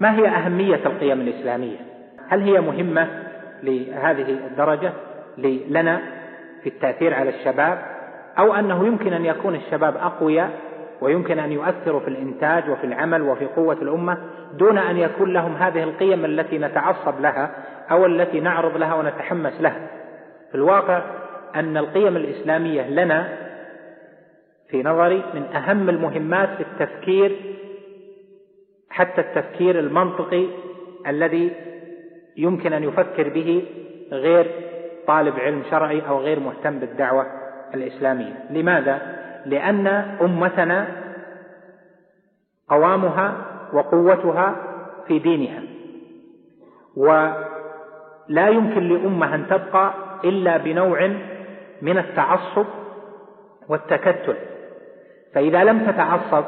ما هي أهمية القيم الإسلامية؟ هل هي مهمة لهذه الدرجة لنا في التأثير على الشباب، أو أنه يمكن أن يكون الشباب أقوياء ويمكن أن يؤثروا في الإنتاج وفي العمل وفي قوة الأمة دون أن يكون لهم هذه القيم التي نتعصب لها أو التي نعرض لها ونتحمس لها؟ في الواقع أن القيم الإسلامية لنا في نظري من أهم المهمات في التفكير، حتى التفكير المنطقي الذي يمكن أن يفكر به غير طالب علم شرعي أو غير مهتم بالدعوة الإسلامية. لماذا؟ لأن أمتنا قوامها وقوتها في دينها، ولا يمكن لأمة أن تبقى إلا بنوع من التعصب والتكتل. فإذا لم تتعصب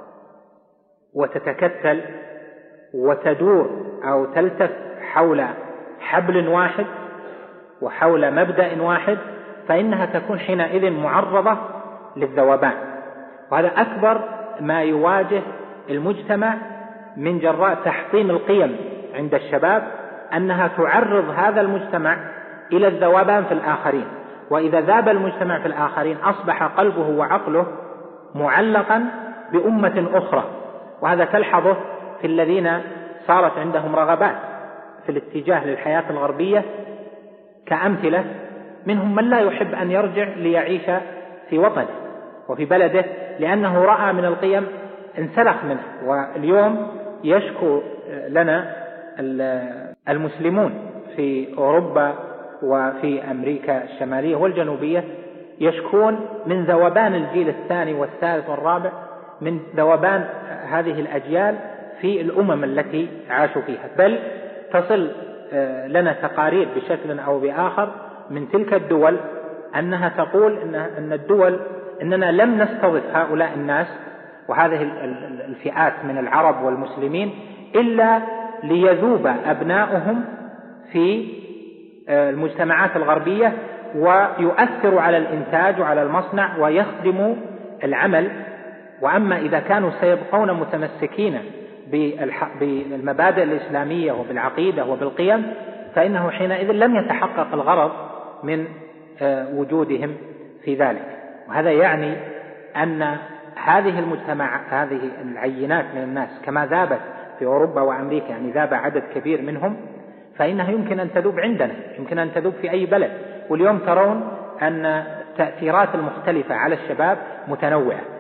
وتتكتل وتدور أو تلتف حول حبل واحد وحول مبدأ واحد فإنها تكون حينئذ معرضة للذوبان. وهذا أكبر ما يواجه المجتمع من جراء تحطيم القيم عند الشباب، أنها تعرض هذا المجتمع إلى الذوبان في الآخرين. وإذا ذاب المجتمع في الآخرين أصبح قلبه وعقله معلقا بأمة أخرى. وهذا تلحظه في الذين صارت عندهم رغبات في الاتجاه للحياة الغربية كأمثلة منهم من لا يحب أن يرجع ليعيش في وطنه وفي بلده لأنه رأى من القيم انسلخ منه. واليوم يشكو لنا المسلمون في أوروبا وفي أمريكا الشمالية والجنوبية يشكون من ذوبان الجيل الثاني والثالث والرابع، من ذوبان هذه الأجيال في الأمم التي عاشوا فيها. بل تصل لنا تقارير بشكل أو بآخر من تلك الدول أنها تقول أن الدول أننا لم نستضف هؤلاء الناس وهذه الفئات من العرب والمسلمين إلا ليذوب أبناؤهم في المجتمعات الغربية ويؤثروا على الإنتاج وعلى المصنع ويخدموا العمل. وأما إذا كانوا سيبقون متمسكين بالمبادئ الإسلامية وبالعقيدة وبالقيم فإنه حينئذ لم يتحقق الغرض من وجودهم في ذلك. وهذا يعني أن هذه المجتمع، هذه العينات من الناس كما ذابت في أوروبا وأمريكا، يعني ذاب عدد كبير منهم، فإنها يمكن أن تذوب عندنا، يمكن أن تذوب في أي بلد. واليوم ترون أن التأثيرات المختلفة على الشباب متنوعة.